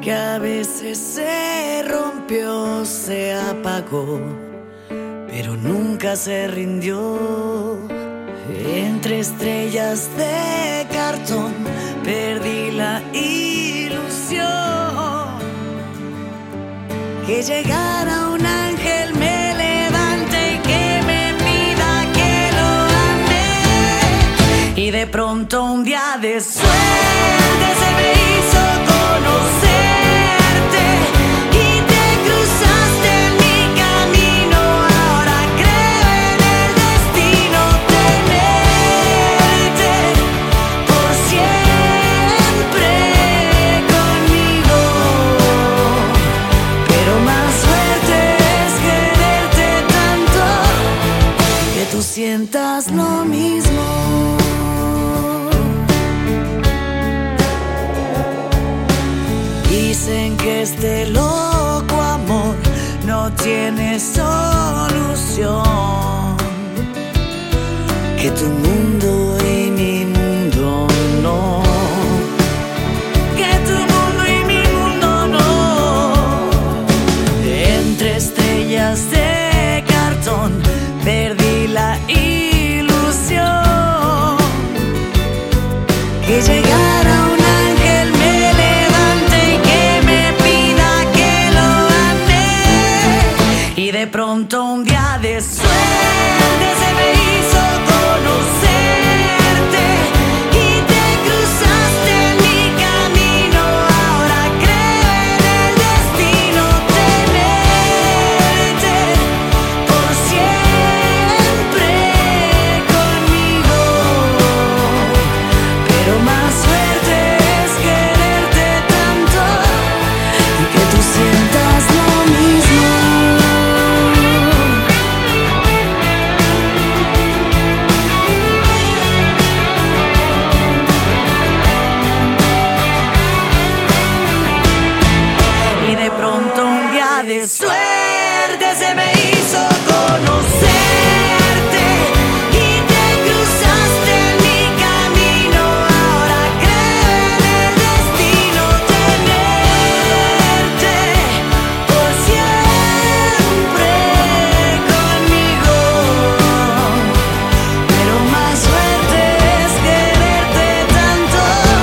que a veces se rompió, se apagó, pero nunca se rindió. Entre estrellas de cartón perdí la ilusión. Que llegara un ángel, me levante y que me pida que lo ame. Y de pronto un día de suerte se me hizo conocerte y te cruzaste en mi camino. Ahora creo en el destino, tenerte por siempre conmigo. Pero más suerte es quererte tanto que tú sientas lo mismo. Dicen que este loco amor no tiene solución, que tu mundo y mi mundo no, que tu mundo y mi mundo no. Entre estrellas de cartón perdí la ilusión. Que llegara un ángel, me levante y que me pida que lo ame. Y de pronto un día de suerte se me hizo conocerte y te cruzaste en mi camino. Ahora creo en el destino, tenerte por siempre conmigo. Pero más suerte es quererte tanto y que tú sientas lo mismo. Y de pronto un día de suerte se me hizo conocerte y te cruzaste en mi camino. Ahora creo en el destino, tenerte por siempre conmigo. Pero más suerte es quererte tanto.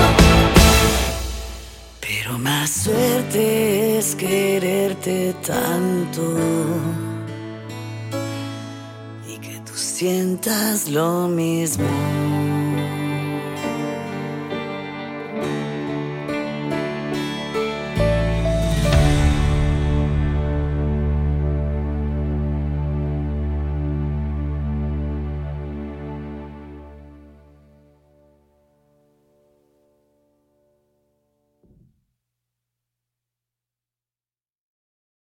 Pero más suerte es quererte tanto y que tú sientas lo mismo.